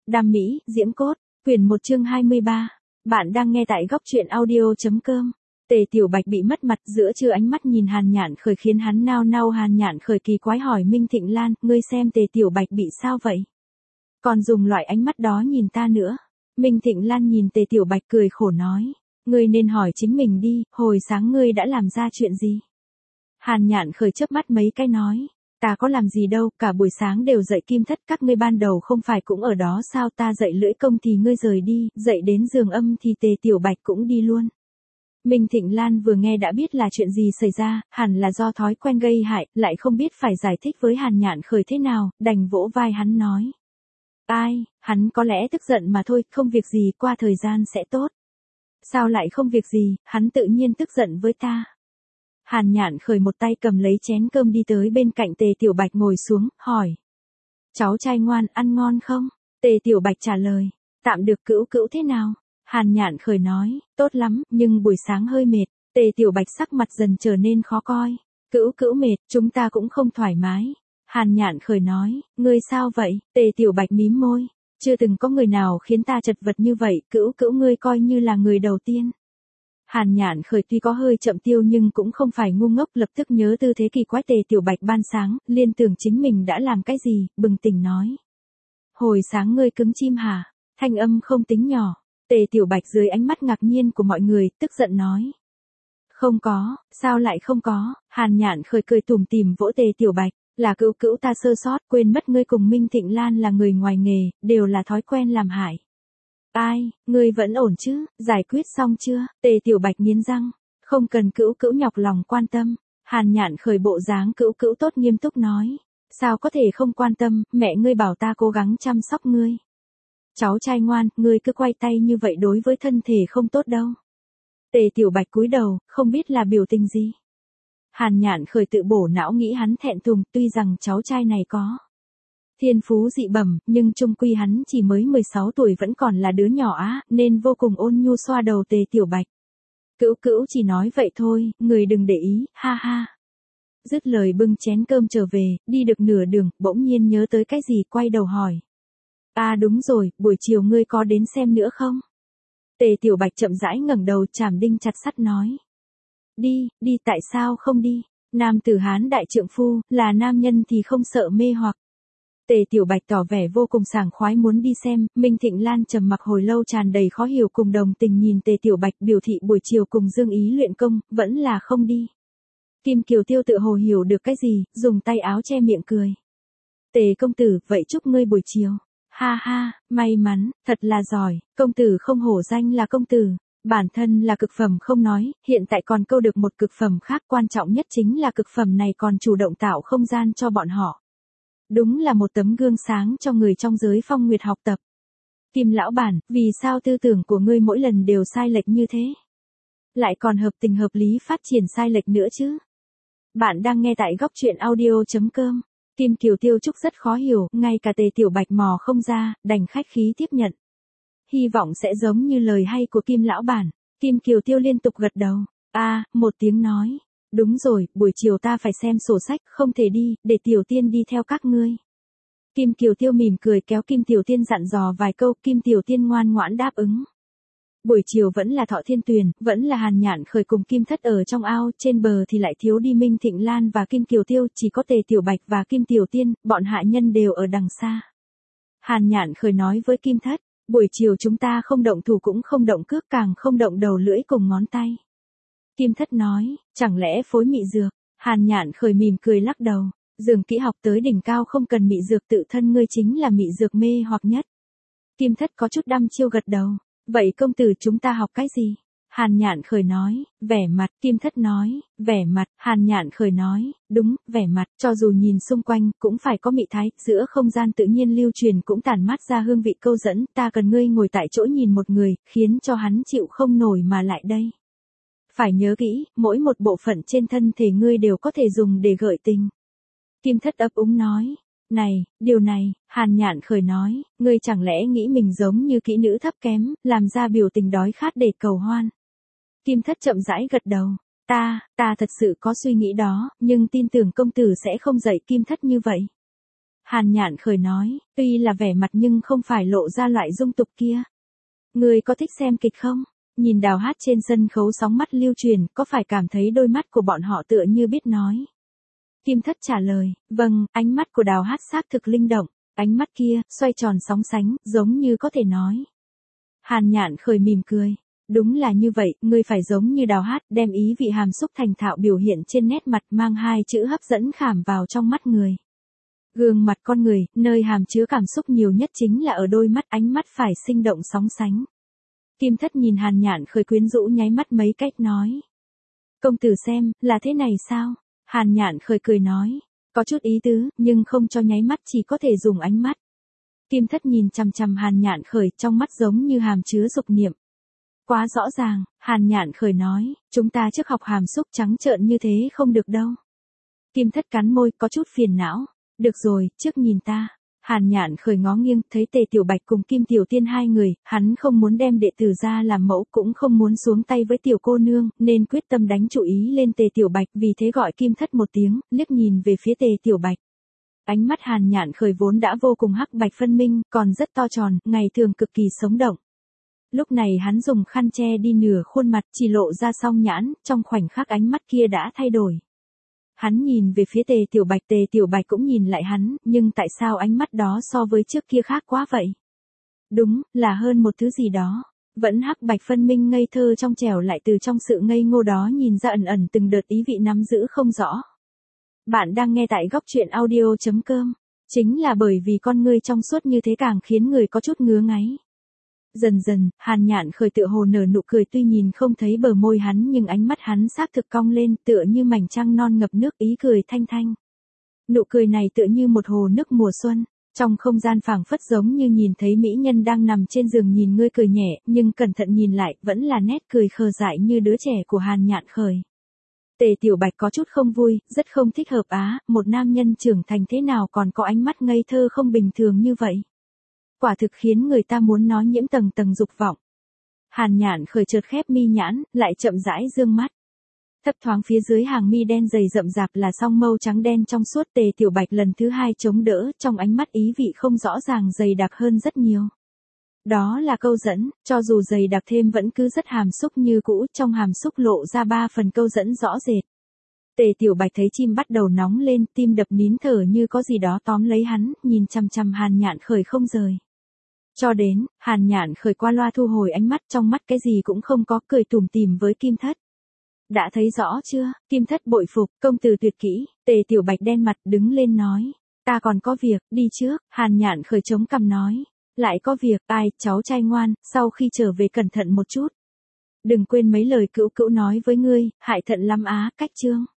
Đam mỹ, diễm cốt, quyển 1 chương 23. Bạn đang nghe tại góc truyện audio.com. Tề Tiểu Bạch bị mất mặt giữa trưa, ánh mắt nhìn Hàn Nhạn Khởi khiến hắn nao nao. Hàn Nhạn Khởi kỳ quái hỏi Minh Thịnh Lan, ngươi xem Tề Tiểu Bạch bị sao vậy? Còn dùng loại ánh mắt đó nhìn ta nữa. Minh Thịnh Lan nhìn Tề Tiểu Bạch cười khổ nói, ngươi nên hỏi chính mình đi, hồi sáng ngươi đã làm ra chuyện gì? Hàn Nhạn Khởi chớp mắt mấy cái nói, ta có làm gì đâu, cả buổi sáng đều dạy Kim Thất, các ngươi ban đầu không phải cũng ở đó sao? Ta dạy Lưỡi Công thì ngươi rời đi, dạy đến Giường Âm thì Tề Tiểu Bạch cũng đi luôn. Minh Thịnh Lan vừa nghe đã biết là chuyện gì xảy ra, hẳn là do thói quen gây hại, lại không biết phải giải thích với Hàn Nhạn Khởi thế nào, đành vỗ vai hắn nói. Ai, hắn có lẽ tức giận mà thôi, không việc gì, qua thời gian sẽ tốt. Sao lại không việc gì, hắn tự nhiên tức giận với ta. Hàn Nhạn Khởi một tay cầm lấy chén cơm đi tới bên cạnh Tề Tiểu Bạch ngồi xuống, hỏi. Cháu trai ngoan, ăn ngon không? Tề Tiểu Bạch trả lời, tạm được. Cữu Cữu thế nào? Hàn Nhạn Khởi nói, tốt lắm, nhưng buổi sáng hơi mệt. Tề Tiểu Bạch sắc mặt dần trở nên khó coi. Cữu Cữu mệt, chúng ta cũng không thoải mái. Hàn Nhạn Khởi nói, ngươi sao vậy? Tề Tiểu Bạch mím môi, chưa từng có người nào khiến ta chật vật như vậy, Cữu Cữu ngươi coi như là người đầu tiên. Hàn Nhạn Khởi tuy có hơi chậm tiêu nhưng cũng không phải ngu ngốc, lập tức nhớ tư thế kỳ quái Tề Tiểu Bạch ban sáng, liên tưởng chính mình đã làm cái gì, bừng tỉnh nói. Hồi sáng ngươi cứng chim hả? Thanh âm không tính nhỏ. Tề Tiểu Bạch dưới ánh mắt ngạc nhiên của mọi người, tức giận nói. Không có, sao lại không có? Hàn Nhạn Khởi cười tủm tỉm vỗ Tề Tiểu Bạch, là Cữu Cữu ta sơ sót, quên mất ngươi cùng Minh Thịnh Lan là người ngoài nghề, đều là thói quen làm hại. Ai, ngươi vẫn ổn chứ, giải quyết xong chưa? Tề Tiểu Bạch nghiến răng, không cần Cữu Cữu nhọc lòng quan tâm. Hàn Nhạn Khởi bộ dáng Cữu Cữu tốt nghiêm túc nói, sao có thể không quan tâm, mẹ ngươi bảo ta cố gắng chăm sóc ngươi. Cháu trai ngoan, ngươi cứ quay tay như vậy đối với thân thể không tốt đâu. Tề Tiểu Bạch cúi đầu, không biết là biểu tình gì. Hàn Nhạn Khởi tự bổ não nghĩ hắn thẹn thùng, tuy rằng cháu trai này có thiên phú dị bẩm, nhưng chung quy hắn chỉ mới 16 tuổi vẫn còn là đứa nhỏ á, nên vô cùng ôn nhu xoa đầu Tề Tiểu Bạch. Cữu Cữu chỉ nói vậy thôi, người đừng để ý, ha ha. Dứt lời bưng chén cơm trở về, đi được nửa đường, bỗng nhiên nhớ tới cái gì quay đầu hỏi. À đúng rồi, buổi chiều ngươi có đến xem nữa không? Tề Tiểu Bạch chậm rãi ngẩng đầu chảm đinh chặt sắt nói. Đi, tại sao không đi? Nam tử Hán đại trượng phu, là nam nhân thì không sợ mê hoặc. Tề Tiểu Bạch tỏ vẻ vô cùng sảng khoái muốn đi xem, Minh Thịnh Lan trầm mặc hồi lâu tràn đầy khó hiểu cùng đồng tình nhìn Tề Tiểu Bạch biểu thị buổi chiều cùng Dương Ý luyện công, vẫn là không đi. Kim Kiều Tiêu tự hồ hiểu được cái gì, dùng tay áo che miệng cười. Tề công tử, vậy chúc ngươi buổi chiều. Ha ha, may mắn, thật là giỏi, công tử không hổ danh là công tử. Bản thân là cực phẩm không nói, hiện tại còn câu được một cực phẩm khác, quan trọng nhất chính là cực phẩm này còn chủ động tạo không gian cho bọn họ. Đúng là một tấm gương sáng cho người trong giới phong nguyệt học tập. Kim lão bản, vì sao tư tưởng của ngươi mỗi lần đều sai lệch như thế? Lại còn hợp tình hợp lý phát triển sai lệch nữa chứ? Bạn đang nghe tại góc truyện audio.com. Kim Kiều Tiêu Trúc rất khó hiểu, ngay cả Tề Tiểu Bạch mò không ra, đành khách khí tiếp nhận. Hy vọng sẽ giống như lời hay của Kim lão bản. Kim Kiều Tiêu liên tục gật đầu. Một tiếng nói. Đúng rồi, buổi chiều ta phải xem sổ sách, không thể đi, để Tiểu Tiên đi theo các ngươi. Kim Kiều Tiêu mỉm cười kéo Kim Tiểu Tiên dặn dò vài câu, Kim Tiểu Tiên ngoan ngoãn đáp ứng. Buổi chiều vẫn là Thọ Thiên Tuyền, vẫn là Hàn Nhạn Khởi cùng Kim Thất ở trong ao, trên bờ thì lại thiếu đi Minh Thịnh Lan và Kim Kiều Tiêu, chỉ có Tề Tiểu Bạch và Kim Tiểu Tiên, bọn hạ nhân đều ở đằng xa. Hàn Nhạn Khởi nói với Kim Thất, buổi chiều chúng ta không động thủ cũng không động cước, càng không động đầu lưỡi cùng ngón tay. Kim Thất nói, chẳng lẽ phối mị dược? Hàn Nhạn Khởi mỉm cười lắc đầu, dường kỹ học tới đỉnh cao không cần mị dược, tự thân ngươi chính là mị dược mê hoặc nhất. Kim Thất có chút đăm chiêu gật đầu. Vậy công tử chúng ta học cái gì? Hàn Nhạn Khởi nói, vẻ mặt. Kim Thất nói, vẻ mặt. Hàn Nhạn Khởi nói, đúng, vẻ mặt. Cho dù nhìn xung quanh, cũng phải có mị thái, giữa không gian tự nhiên lưu truyền cũng tản mát ra hương vị câu dẫn, ta cần ngươi ngồi tại chỗ nhìn một người, khiến cho hắn chịu không nổi mà lại đây. Phải nhớ kỹ, mỗi một bộ phận trên thân thể ngươi đều có thể dùng để gợi tình. Kim Thất ấp úng nói. Điều này, Hàn Nhạn Khởi nói, ngươi chẳng lẽ nghĩ mình giống như kỹ nữ thấp kém, làm ra biểu tình đói khát để cầu hoan. Kim Thất chậm rãi gật đầu, ta thật sự có suy nghĩ đó, nhưng tin tưởng công tử sẽ không dạy Kim Thất như vậy. Hàn Nhạn Khởi nói, tuy là vẻ mặt nhưng không phải lộ ra loại dung tục kia. Ngươi có thích xem kịch không? Nhìn Đào Hát trên sân khấu sóng mắt lưu truyền, có phải cảm thấy đôi mắt của bọn họ tựa như biết nói? Kim Thất trả lời, vâng, ánh mắt của Đào Hát xác thực linh động, ánh mắt kia, xoay tròn sóng sánh, giống như có thể nói. Hàn Nhạn Khởi mỉm cười. Đúng là như vậy, ngươi phải giống như Đào Hát, đem ý vị hàm xúc thành thạo biểu hiện trên nét mặt, mang hai chữ hấp dẫn khảm vào trong mắt người. Gương mặt con người, nơi hàm chứa cảm xúc nhiều nhất chính là ở đôi mắt, ánh mắt phải sinh động sóng sánh. Kim Thất nhìn Hàn Nhạn Khởi quyến rũ nháy mắt mấy cách nói. Công tử xem, là thế này sao? Hàn Nhạn Khởi cười nói. Có chút ý tứ, nhưng không cho nháy mắt, chỉ có thể dùng ánh mắt. Kim Thất nhìn chằm chằm Hàn Nhạn Khởi, trong mắt giống như hàm chứa dục niệm. Quá rõ ràng, Hàn Nhạn Khởi nói, chúng ta trước học hàm xúc trắng trợn như thế không được đâu. Kim Thất cắn môi, có chút phiền não. Được rồi, trước nhìn ta. Hàn Nhạn Khởi ngó nghiêng, thấy Tề Tiểu Bạch cùng Kim Tiểu Tiên hai người, hắn không muốn đem đệ tử ra làm mẫu, cũng không muốn xuống tay với tiểu cô nương, nên quyết tâm đánh chủ ý lên Tề Tiểu Bạch, vì thế gọi Kim Thất một tiếng, liếc nhìn về phía Tề Tiểu Bạch. Ánh mắt Hàn Nhạn Khởi vốn đã vô cùng hắc bạch phân minh, còn rất to tròn, ngày thường cực kỳ sống động. Lúc này hắn dùng khăn che đi nửa khuôn mặt, chỉ lộ ra song nhãn, trong khoảnh khắc ánh mắt kia đã thay đổi. Hắn nhìn về phía Tề Tiểu Bạch cũng nhìn lại hắn, nhưng tại sao ánh mắt đó so với trước kia khác quá vậy? Đúng, là hơn một thứ gì đó. Vẫn hắc bạch phân minh ngây thơ trong trẻo, lại từ trong sự ngây ngô đó nhìn ra ẩn ẩn từng đợt ý vị nắm giữ không rõ. Bạn đang nghe tại góc truyện audio.com. Chính là bởi vì con ngươi trong suốt như thế càng khiến người có chút ngứa ngáy. Dần dần, Hàn Nhạn Khởi tựa hồ nở nụ cười, tuy nhìn không thấy bờ môi hắn nhưng ánh mắt hắn xác thực cong lên, tựa như mảnh trăng non ngập nước, ý cười thanh thanh. Nụ cười này tựa như một hồ nước mùa xuân, trong không gian phảng phất giống như nhìn thấy mỹ nhân đang nằm trên giường nhìn ngươi cười nhẹ, nhưng cẩn thận nhìn lại, vẫn là nét cười khờ dại như đứa trẻ của Hàn Nhạn Khởi. Tề Tiểu Bạch có chút không vui, rất không thích hợp một nam nhân trưởng thành thế nào còn có ánh mắt ngây thơ không bình thường như vậy. Quả thực khiến người ta muốn nói nhiễm tầng tầng dục vọng. Hàn Nhạn Khởi chợt khép mi nhãn, lại chậm rãi dương mắt. Thấp thoáng phía dưới hàng mi đen dày rậm rạp là song mâu trắng đen trong suốt. Tề Tiểu Bạch lần thứ hai chống đỡ, trong ánh mắt ý vị không rõ ràng dày đặc hơn rất nhiều. Đó là câu dẫn, cho dù dày đặc thêm vẫn cứ rất hàm xúc như cũ, trong hàm xúc lộ ra 3 phần câu dẫn rõ rệt. Tề Tiểu Bạch thấy chim bắt đầu nóng lên, tim đập nín thở như có gì đó tóm lấy hắn, nhìn chằm chằm Hàn Nhạn Khởi không rời. Cho đến, Hàn Nhạn Khởi qua loa thu hồi ánh mắt, trong mắt cái gì cũng không có, cười tủm tỉm với Kim Thất. Đã thấy rõ chưa? Kim Thất bội phục, công tử tuyệt kỹ. Tề Tiểu Bạch đen mặt đứng lên nói. Ta còn có việc, đi trước. Hàn Nhạn Khởi chống cằm nói. Lại có việc, ai, cháu trai ngoan, sau khi trở về cẩn thận một chút. Đừng quên mấy lời cữu cữu nói với ngươi, hại thận lắm cách chương.